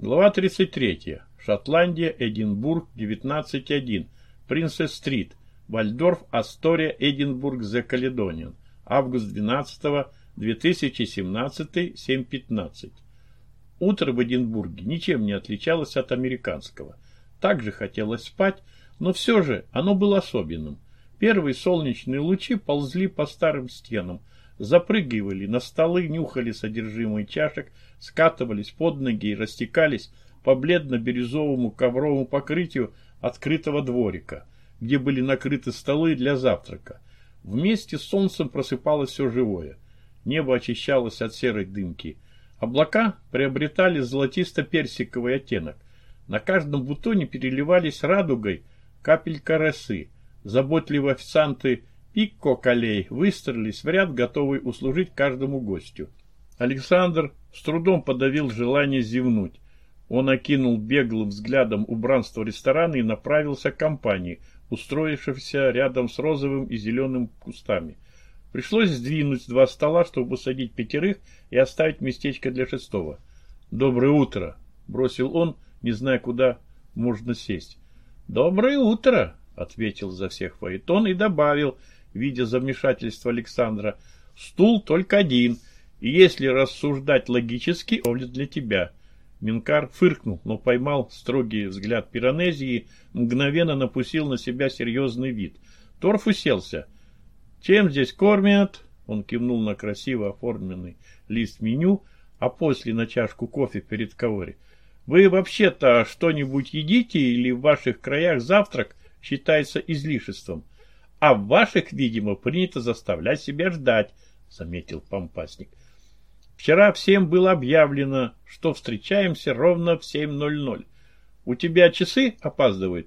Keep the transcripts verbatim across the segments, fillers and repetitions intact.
Глава тридцать третья. Шотландия, Эдинбург, девятнадцать один. Принцесс-стрит. Вальдорф, Астория, Эдинбург, The Caledonian. Август двенадцатого, две тысячи семнадцатый, семь пятнадцать. Утро в Эдинбурге ничем не отличалось от американского. Также хотелось спать, но все же оно было особенным. Первые солнечные лучи ползли по старым стенам, запрыгивали на столы, нюхали содержимое чашек, скатывались под ноги и растекались по бледно-бирюзовому ковровому покрытию открытого дворика, где были накрыты столы для завтрака. Вместе с солнцем просыпалось все живое. Небо очищалось от серой дымки. Облака приобретали золотисто-персиковый оттенок. На каждом бутоне переливались радугой капелька росы. Заботливые официанты Пикко-Калей выстроились в ряд, готовые услужить каждому гостю. Александр с трудом подавил желание зевнуть. Он окинул беглым взглядом убранство ресторана и направился к компании, устроившейся рядом с розовым и зеленым кустами. Пришлось сдвинуть два стола, чтобы усадить пятерых и оставить местечко для шестого. «Доброе утро!» — бросил он, не зная, куда можно сесть. «Доброе утро!» — ответил за всех Фаэтон и добавил, видя замешательство Александра: «Стул только один, и если рассуждать логически, он для тебя». Минкар фыркнул, но поймал строгий взгляд Пиранези и мгновенно напустил на себя серьезный вид. Торф уселся. «Чем здесь кормят?» Он кивнул на красиво оформленный лист меню, а после на чашку кофе перед Каори. «Вы вообще-то что-нибудь едите или в ваших краях завтрак считается излишеством? А в ваших, видимо, принято заставлять себя ждать», — заметил Помпасник. «Вчера всем было объявлено, что встречаемся ровно в семь ноль ноль. У тебя часы опаздывают?»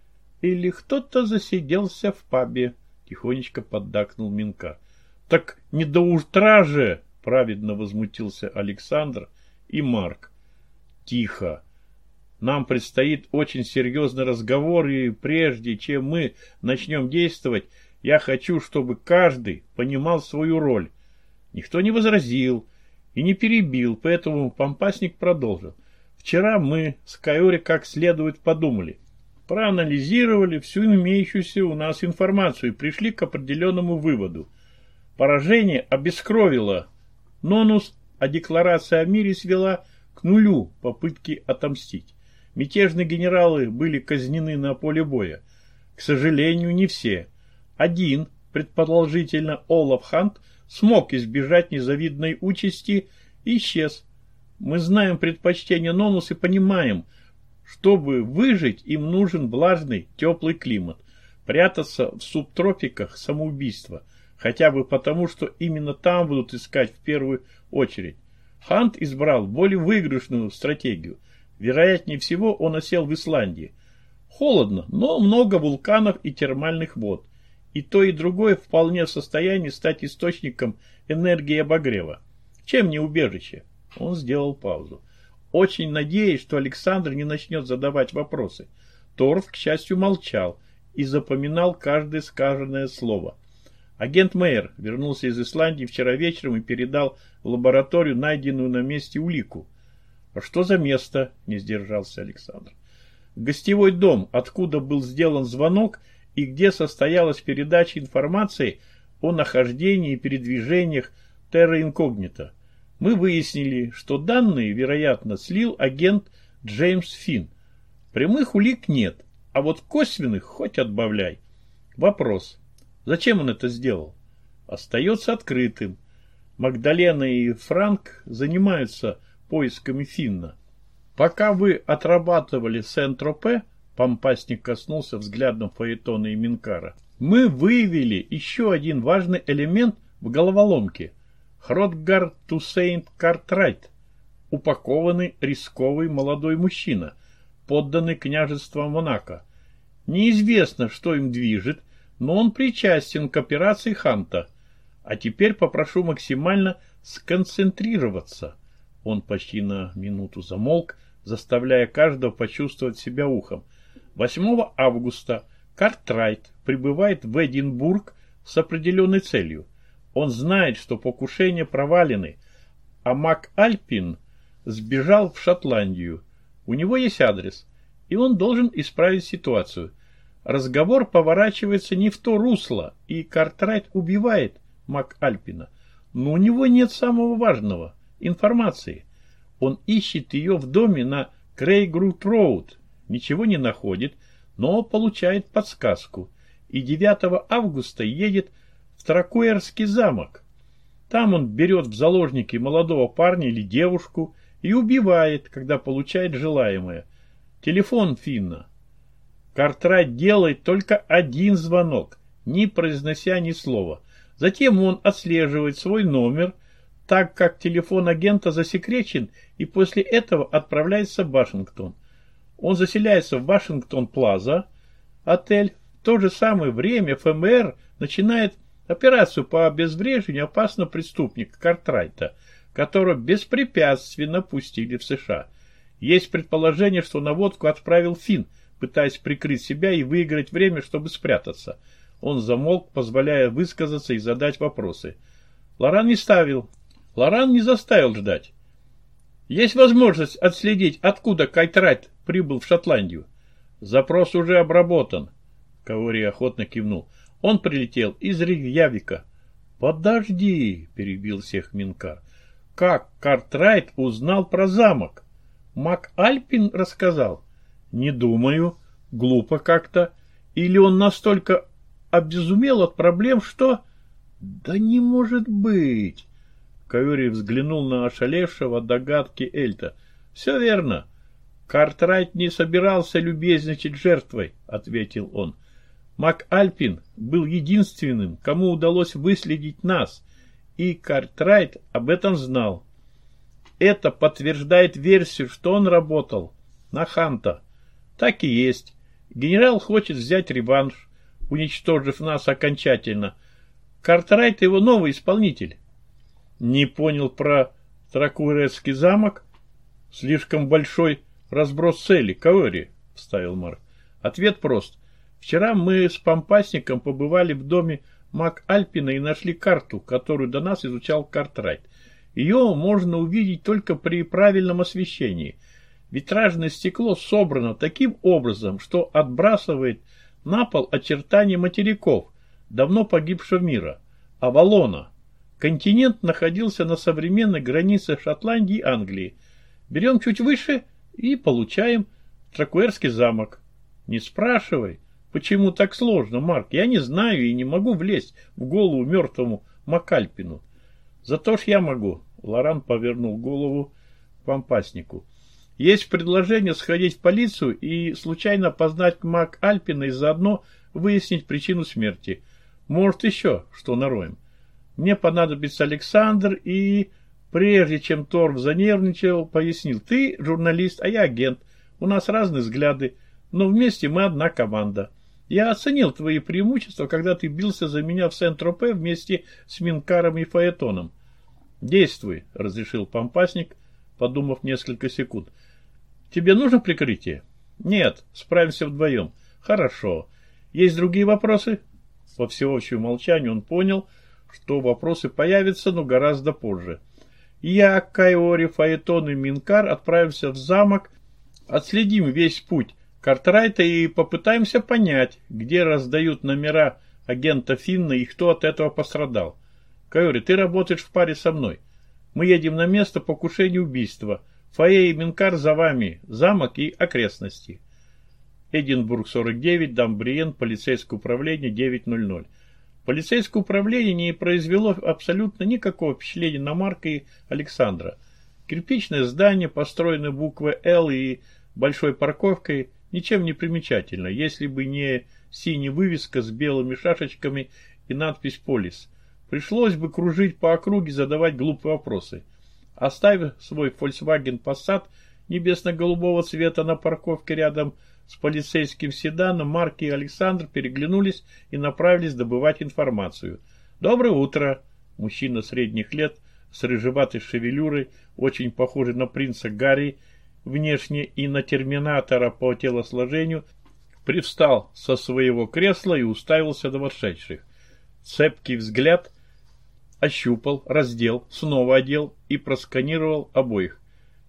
«Или кто-то засиделся в пабе», — тихонечко поддакнул Минкар. «Так не до утра же!» — праведно возмутился Александр и Марк. «Тихо! Нам предстоит очень серьезный разговор, и прежде чем мы начнем действовать, я хочу, чтобы каждый понимал свою роль». Никто не возразил и не перебил, поэтому Помпасник продолжил. «Вчера мы с Каори как следует подумали, проанализировали всю имеющуюся у нас информацию и пришли к определенному выводу. Поражение обескровило Нонус, а декларация о мире свела к нулю попытки отомстить. Мятежные генералы были казнены на поле боя. К сожалению, не все. Один, предположительно Олаф Хант, смог избежать незавидной участи и исчез. Мы знаем предпочтения Нонус и понимаем, чтобы выжить, им нужен влажный, теплый климат. Прятаться в субтропиках — самоубийство, хотя бы потому, что именно там будут искать в первую очередь. Хант избрал более выигрышную стратегию. Вероятнее всего, он осел в Исландии. Холодно, но много вулканов и термальных вод. И то, и другое вполне в состоянии стать источником энергии обогрева. Чем не убежище? Он сделал паузу. Очень надеюсь, что Александр не начнет задавать вопросы. Торф, к счастью, молчал и запоминал каждое сказанное слово. Агент Мейер вернулся из Исландии вчера вечером и передал в лабораторию найденную на месте улику. «А что за место?» — не сдержался Александр. «Гостевой дом, откуда был сделан звонок и где состоялась передача информации о нахождении и передвижениях терра инкогнито. Мы выяснили, что данные, вероятно, слил агент Джеймс Финн. Прямых улик нет, а вот косвенных хоть отбавляй. Вопрос: зачем он это сделал? Остается открытым. Магдалена и Франк занимаются поисками Финна. Пока вы отрабатывали Сент-Тропе, Помпасник коснулся взглядом Фаэтона и Минкара, мы выявили еще один важный элемент в головоломке. Хротгар Тусейнт Картрайт, упакованный рисковый молодой мужчина, подданный княжества Монако. Неизвестно, что им движет, но он причастен к операции Ханта. А теперь попрошу максимально сконцентрироваться. Он почти на минуту замолк, заставляя каждого почувствовать себя ухом. восьмого августа Картрайт прибывает в Эдинбург с определенной целью. Он знает, что покушения провалены, а Мак Альпин сбежал в Шотландию. У него есть адрес, и он должен исправить ситуацию. Разговор поворачивается не в то русло, и Картрайт убивает МакАльпина. Но у него нет самого важного – информации. Он ищет ее в доме на Крейгрут-Роуд, ничего не находит, но получает подсказку. И девятого августа едет в Тракуэрский замок. Там он берет в заложники молодого парня или девушку и убивает, когда получает желаемое. Телефон Финна. Картрайт делает только один звонок, не произнося ни слова. Затем он отслеживает свой номер, так как телефон агента засекречен, и после этого отправляется в Вашингтон. Он заселяется в Вашингтон-Плаза, отель. В то же самое время эф эм эр начинает операцию по обезвреживанию опасного преступника Картрайта, которого беспрепятственно пустили в США. Есть предположение, что наводку отправил Финн, пытаясь прикрыть себя и выиграть время, чтобы спрятаться. Он замолк, позволяя высказаться и задать вопросы. Лоран не ставил. Лоран не заставил ждать. Есть возможность отследить, откуда Картрайт прибыл в Шотландию. Запрос уже обработан. Каори охотно кивнул. Он прилетел из Рейкьявика. Подожди, перебил всех Минкар. Как Картрайт узнал про замок? МакАльпин рассказал. Не думаю. Глупо как-то. Или он настолько обезумел от проблем, что... Да не может быть. Каори взглянул на ошалевшего от догадки Эльта. Все верно. Картрайт не собирался любезничать жертвой, ответил он. МакАльпин был единственным, кому удалось выследить нас, и Картрайт об этом знал. Это подтверждает версию, что он работал на Ханта. Так и есть. Генерал хочет взять реванш, уничтожив нас окончательно. Картрайт его новый исполнитель. Не понял про Тракуэрский замок? Слишком большой разброс цели, Каори, вставил Марк. Ответ прост. Вчера мы с Помпасником побывали в доме МакАльпина и нашли карту, которую до нас изучал Картрайт. Ее можно увидеть только при правильном освещении. Витражное стекло собрано таким образом, что отбрасывает на пол очертания материков, давно погибшего мира, Авалона. Континент находился на современной границе Шотландии и Англии. Берем чуть выше и получаем Тракуэрский замок. Не спрашивай, почему так сложно, Марк. Я не знаю и не могу влезть в голову мертвому МакАльпину. Зато ж я могу. Лоран повернул голову к Помпаснику. Есть предложение сходить в полицию и случайно познать МакАльпина и заодно выяснить причину смерти. Может, еще что нароем. Мне понадобится Александр и... Прежде чем Торв занервничал, пояснил. Ты журналист, а я агент. У нас разные взгляды, но вместе мы одна команда. Я оценил твои преимущества, когда ты бился за меня в Сент-Тропе вместе с Минкаром и Фаэтоном. Действуй, разрешил Помпасник, подумав несколько секунд. Тебе нужно прикрытие? Нет, справимся вдвоем. Хорошо. Есть другие вопросы? По всеобщему молчанию он понял, что вопросы появятся, но гораздо позже. Я, Каори, Фаэтон и Минкар отправимся в замок, отследим весь путь Картрайта и попытаемся понять, где раздают номера агента Финна и кто от этого пострадал. Каори, ты работаешь в паре со мной. Мы едем на место покушения убийства. Фае и Минкар за вами, замок и окрестности. Эдинбург сорок девять, Дамбриен, полицейское управление, девять ноль ноль. Полицейское управление не произвело абсолютно никакого впечатления на Марка и Александра. Кирпичное здание, построенное буквой «Л» и большой парковкой, ничем не примечательно, если бы не синяя вывеска с белыми шашечками и надпись «Полис». Пришлось бы кружить по округе, задавать глупые вопросы. Оставив свой Volkswagen Passat небесно-голубого цвета на парковке рядом с полицейским седаном, Марк и Александр переглянулись и направились добывать информацию. «Доброе утро!» Мужчина средних лет с рыжеватой шевелюрой, очень похожий на принца Гарри, внешне и на терминатора по телосложению, привстал со своего кресла и уставился на вошедших. Цепкий взгляд ощупал, раздел, снова одел и просканировал обоих.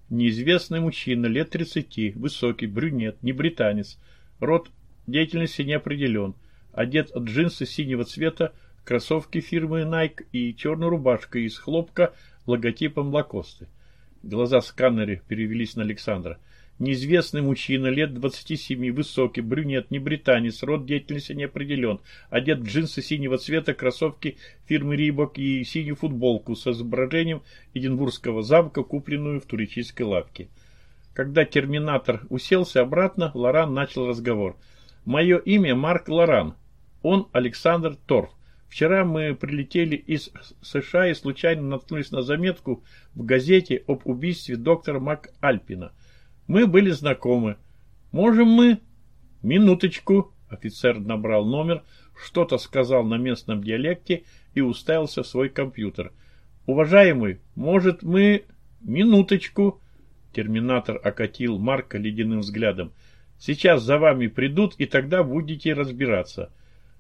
Неизвестный мужчина, лет тридцати, высокий, брюнет, не британец. Род деятельности не определен. Одет в джинсы синего цвета, кроссовки фирмы Nike и черную рубашку из хлопка логотипом Лакосты. Глаза сканера перевелись на Александра. Неизвестный мужчина, лет двадцати семи, высокий, брюнет, не британец, род деятельности не определен. Одет в джинсы синего цвета, кроссовки фирмы Рибок и синюю футболку с изображением Эдинбургского замка, купленную в туристической лавке. Когда терминатор уселся обратно, Лоран начал разговор. «Мое имя Марк Лоран. Он Александр Торф. Вчера мы прилетели из США и случайно наткнулись на заметку в газете об убийстве доктора МакАльпина. Мы были знакомы. Можем мы...» «Минуточку». Офицер набрал номер, что-то сказал на местном диалекте и уставился в свой компьютер. «Уважаемый, может мы...» «Минуточку». Терминатор окатил Марка ледяным взглядом. «Сейчас за вами придут, и тогда будете разбираться».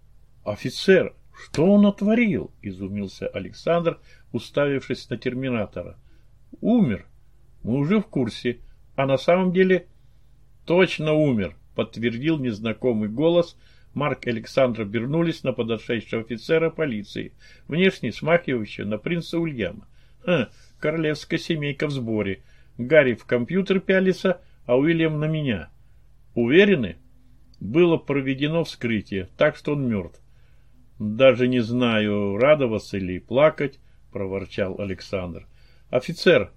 «Офицер, что он натворил?» — изумился Александр, уставившись на терминатора. «Умер. Мы уже в курсе. А на самом деле...» «Точно умер», — подтвердил незнакомый голос. Марк и Александр обернулись на подошедшего офицера полиции, внешне смахивающего на принца Уильяма. «Хм, королевская семейка в сборе. Гарри в компьютер пялится, а Уильям на меня. Уверены?» «Было проведено вскрытие, так что он мертв». «Даже не знаю, радоваться или плакать», — проворчал Александр. «Офицер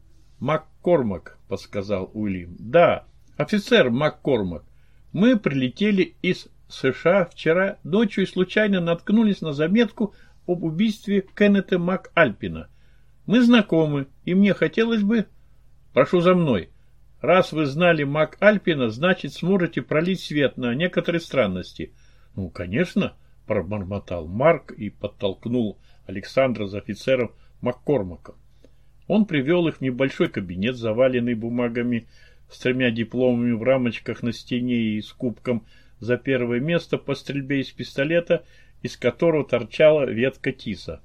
Маккормак», — подсказал Уильям. «Да, офицер Маккормак. Мы прилетели из США вчера ночью и случайно наткнулись на заметку об убийстве Кеннета МакАльпина. Мы знакомы, и мне хотелось бы...» «Прошу за мной. Раз вы знали МакАльпина, значит, сможете пролить свет на некоторые странности». «Ну, конечно», — пробормотал Марк и подтолкнул Александра за офицером Маккормаком. Он привел их в небольшой кабинет, заваленный бумагами, с тремя дипломами в рамочках на стене и с кубком за первое место по стрельбе из пистолета, из которого торчала ветка тиса.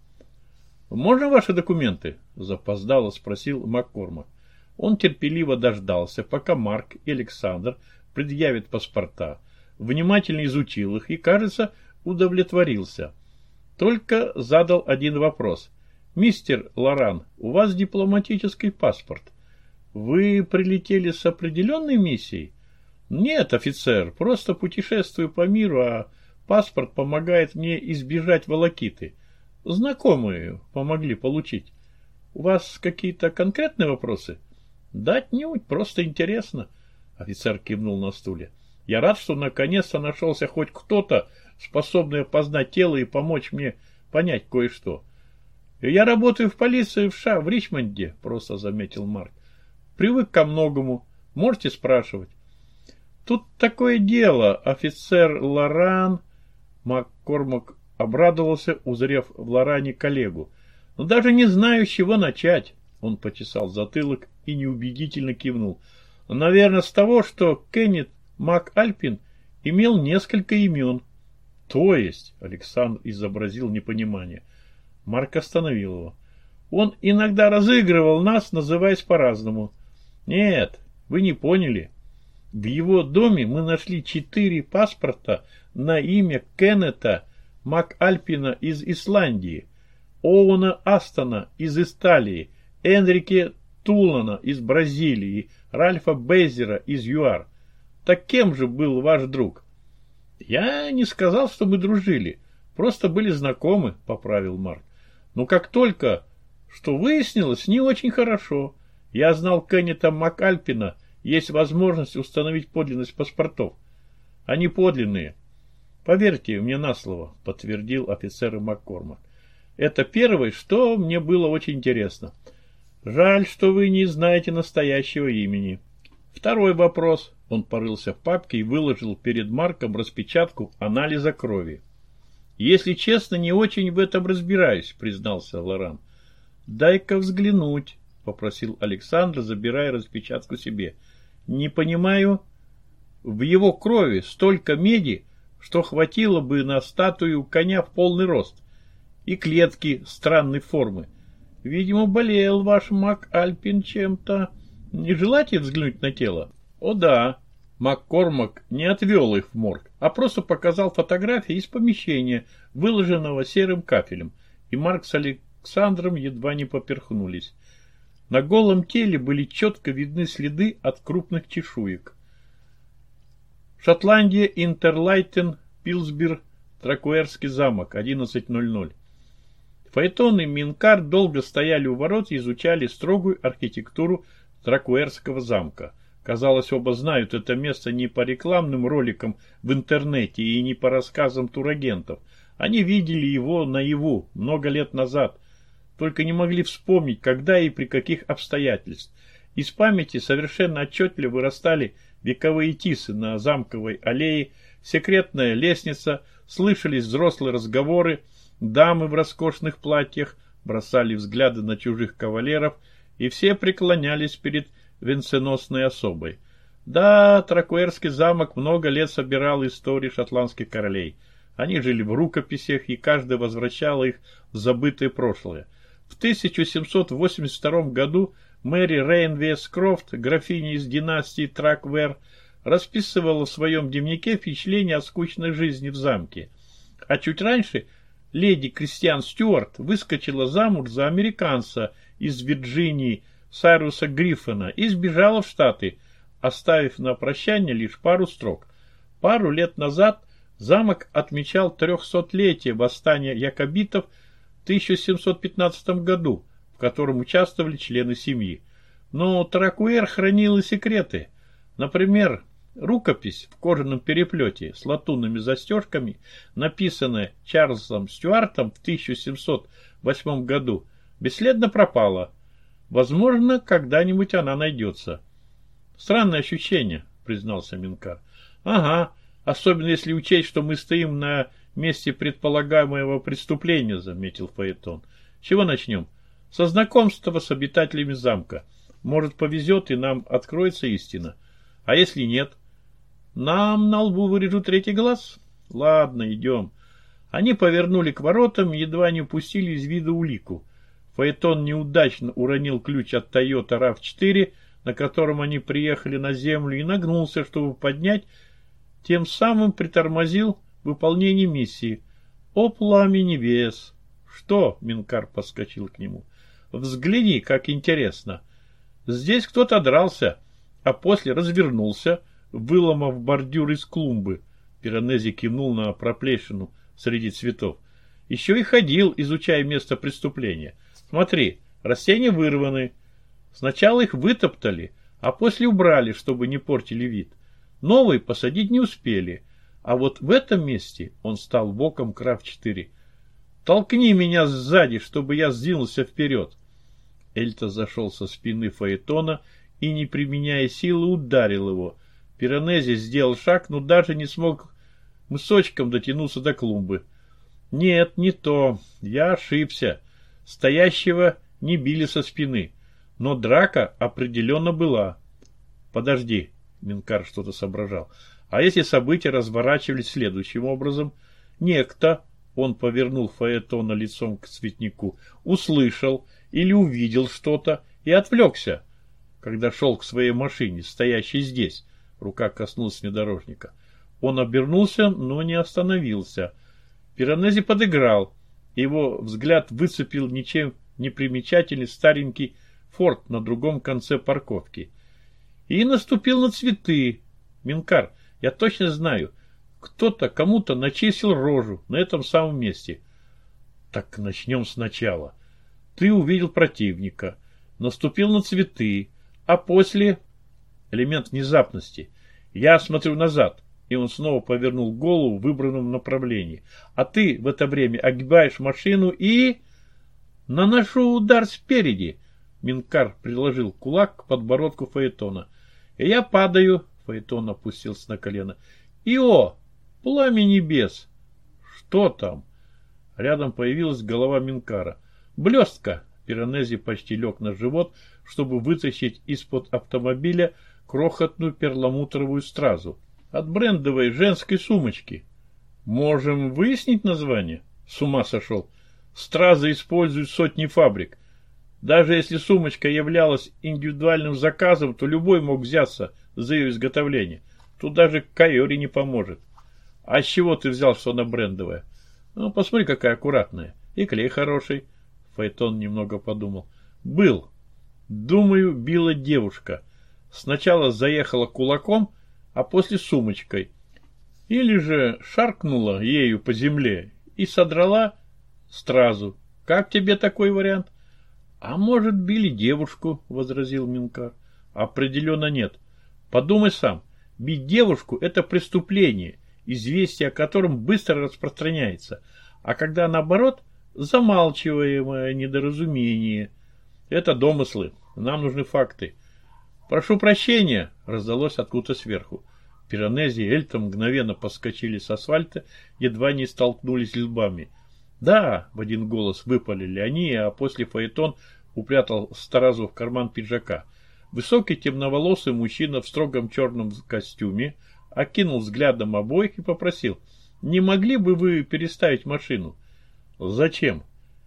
«Можно ваши документы?» — запоздало спросил Маккормак. Он терпеливо дождался, пока Марк и Александр предъявят паспорта, внимательно изучил их и, кажется, удовлетворился. Только задал один вопрос. «Мистер Лоран, у вас дипломатический паспорт. Вы прилетели с определенной миссией?» «Нет, офицер, просто путешествую по миру, а паспорт помогает мне избежать волокиты. Знакомые помогли получить. У вас какие-то конкретные вопросы?» «Да отнюдь, просто интересно», — офицер кивнул на стуле. «Я рад, что наконец-то нашелся хоть кто-то, способный опознать тело и помочь мне понять кое-что. Я работаю в полиции в США, в Ричмонде», — просто заметил Марк. «Привык ко многому. Можете спрашивать». «Тут такое дело, офицер Лоран...» Маккормак обрадовался, узрев в Лоране коллегу. «Но даже не знаю, с чего начать». Он почесал затылок и неубедительно кивнул. «Наверное, с того, что Кеннет МакАльпин имел несколько имен». «То есть?» — Александр изобразил непонимание. Марк остановил его. «Он иногда разыгрывал нас, называясь по-разному». «Нет, вы не поняли. В его доме мы нашли четыре паспорта на имя Кеннета МакАльпина из Исландии, Оуэна Астона из Италии, Энрике Тулана из Бразилии, Ральфа Безера из ЮАР. Так кем же был ваш друг?» «Я не сказал, что мы дружили. Просто были знакомы», — поправил Марк. «Но как только что выяснилось, не очень хорошо. Я знал Кеннета МакАльпина, есть возможность установить подлинность паспортов. Они подлинные». «Поверьте мне на слово», — подтвердил офицер Маккормак. «Это первое, что мне было очень интересно. Жаль, что вы не знаете настоящего имени. Второй вопрос». Он порылся в папке и выложил перед Марком распечатку анализа крови. «Если честно, не очень в этом разбираюсь», — признался Лоран. «Дай-ка взглянуть», — попросил Александр, забирая распечатку себе. «Не понимаю. В его крови столько меди, что хватило бы на статую коня в полный рост. И клетки странной формы. Видимо, болел ваш МакАльпин чем-то. Не желаете взглянуть на тело? О да. Маккормак не отвел их в морг, а просто показал фотографии из помещения, выложенного серым кафелем, и Марк с Александром едва не поперхнулись. На голом теле были четко видны следы от крупных чешуек. Шотландия, Интерлайтен, Пилсбир, Тракуэрский замок, одиннадцать ноль ноль. Фаэтон и Минкар долго стояли у ворот и изучали строгую архитектуру Тракуэрского замка. Казалось, оба знают это место не по рекламным роликам в интернете и не по рассказам турагентов. Они видели его наяву много лет назад, только не могли вспомнить, когда и при каких обстоятельствах. Из памяти совершенно отчетливо вырастали вековые тисы на замковой аллее, секретная лестница, слышались взрослые разговоры, дамы в роскошных платьях бросали взгляды на чужих кавалеров, и все преклонялись перед венценосной особой. Да, Тракуэрский замок много лет собирал истории шотландских королей. Они жили в рукописях, и каждый возвращал их в забытое прошлое. В тысяча семьсот восемьдесят втором году Мэри Рейнвес-Крофт, графиня из династии Траквер, расписывала в своем дневнике впечатления о скучной жизни в замке. А чуть раньше леди Кристиан Стюарт выскочила замуж за американца из Вирджинии Сайруса Гриффина и сбежала в Штаты, оставив на прощание лишь пару строк. Пару лет назад замок отмечал трехсотлетие восстания якобитов в тысяча семьсот пятнадцатом году, в котором участвовали члены семьи. Но Тракуэр хранил и секреты. Например, рукопись в кожаном переплете с латунными застежками, написанная Чарльзом Стюартом в тысяча семьсот восьмом году, бесследно пропала. Возможно, когда-нибудь она найдется. Странное ощущение, признался Минкар. Ага, особенно если учесть, что мы стоим на месте предполагаемого преступления, заметил Фаэтон. Чего начнем? Со знакомства с обитателями замка. Может, повезет, и нам откроется истина. А если нет? Нам на лбу вырежут третий глаз? Ладно, идем. Они повернули к воротам и едва не упустили из вида улику. Фаэтон неудачно уронил ключ от Toyota рав четыре, на котором они приехали на землю, и нагнулся, чтобы поднять, тем самым притормозил выполнение миссии. О, пламя небес! Что? Минкар подскочил к нему. Взгляни, как интересно. Здесь кто-то дрался, а после развернулся, выломав бордюр из клумбы. Пиранези кивнул на проплешину среди цветов. Еще и ходил, изучая место преступления. Смотри, растения вырваны. Сначала их вытоптали, а после убрали, чтобы не портили вид. Новые посадить не успели. А вот в этом месте он стал боком к рав четыре. Толкни меня сзади, чтобы я сдвинулся вперед. Эльта зашел со спины Фаэтона и, не применяя силы, ударил его. Пиранези сделал шаг, но даже не смог мысочком дотянуться до клумбы. Нет, не то. Я ошибся. Стоящего не били со спины. Но драка определенно была. Подожди, Минкар что-то соображал. А если события разворачивались следующим образом? Некто, он повернул Фаэтона лицом к цветнику, услышал или увидел что-то и отвлекся, когда шел к своей машине, стоящей здесь. Рука коснулась внедорожника. Он обернулся, но не остановился. Пиранези подыграл. Его взгляд выцепил ничем не примечательный старенький форт на другом конце парковки. И наступил на цветы. Минкар, я точно знаю, кто-то кому-то начесил рожу на этом самом месте. Так начнем сначала. Ты увидел противника, наступил на цветы, а после... Элемент внезапности. Я смотрю назад. И он снова повернул голову в выбранном направлении. А ты в это время огибаешь машину и... Наношу удар спереди. Минкар приложил кулак к подбородку Фаэтона. И я падаю. Фаэтон опустился на колено. И о, пламя небес. Что там? Рядом появилась голова Минкара. Блестка. Пиранези почти лег на живот, чтобы вытащить из-под автомобиля крохотную перламутровую стразу. От брендовой женской сумочки. Можем выяснить название? С ума сошел. Стразы используют сотни фабрик. Даже если сумочка являлась индивидуальным заказом, то любой мог взяться за ее изготовление. Тут даже Кайори не поможет. А с чего ты взял, что она брендовая? Ну, посмотри, какая аккуратная. И клей хороший. Фаэтон немного подумал. Был. Думаю, била девушка. Сначала заехала кулаком, а после сумочкой. Или же шаркнула ею по земле и содрала сразу. Как тебе такой вариант? А может, били девушку, возразил Минкар. Определенно нет. Подумай сам. Бить девушку – это преступление, известие о котором быстро распространяется. А когда наоборот, замалчиваемое недоразумение. Это домыслы. Нам нужны факты. Прошу прощения, раздалось откуда-то сверху. Пиранези и Эльта мгновенно подскочили с асфальта, едва не столкнулись лбами. Да, в один голос выпалили они, а после Фаэтон упрятал Старазу в карман пиджака. Высокий темноволосый мужчина в строгом черном костюме окинул взглядом обоих и попросил: «Не могли бы вы переставить машину?» «Зачем?»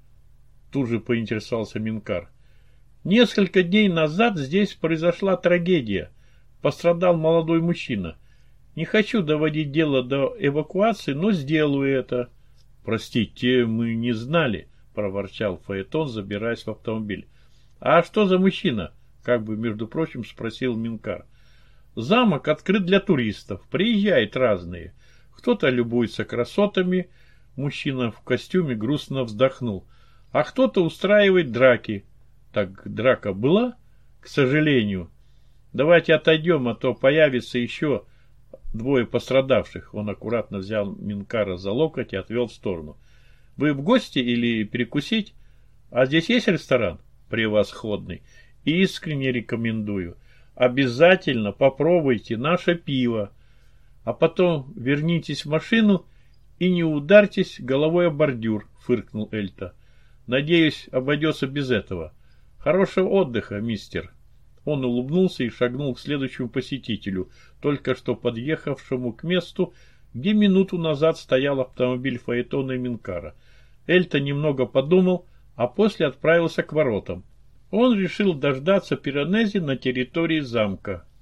Тут же поинтересовался Минкар. «Несколько дней назад здесь произошла трагедия. Пострадал молодой мужчина. Не хочу доводить дело до эвакуации, но сделаю это». «Простите, мы не знали», — проворчал Фаэтон, забираясь в автомобиль. «А что за мужчина?» — как бы, между прочим, спросил Минкар. «Замок открыт для туристов. Приезжают разные. Кто-то любуется красотами». Мужчина в костюме грустно вздохнул. «А кто-то устраивает драки». «Так драка была?» «К сожалению». «Давайте отойдем, а то появится еще двое пострадавших». Он аккуратно взял Минкара за локоть и отвел в сторону. «Вы в гости или перекусить? А здесь есть ресторан?» «Превосходный. Искренне рекомендую. Обязательно попробуйте наше пиво. А потом вернитесь в машину и не ударьтесь головой о бордюр», — фыркнул Эльта. «Надеюсь, обойдется без этого. Хорошего отдыха, мистер». Он улыбнулся и шагнул к следующему посетителю, только что подъехавшему к месту, где минуту назад стоял автомобиль Фаэтона и Минкара. Эльта немного подумал, а после отправился к воротам. Он решил дождаться Пиранези на территории замка.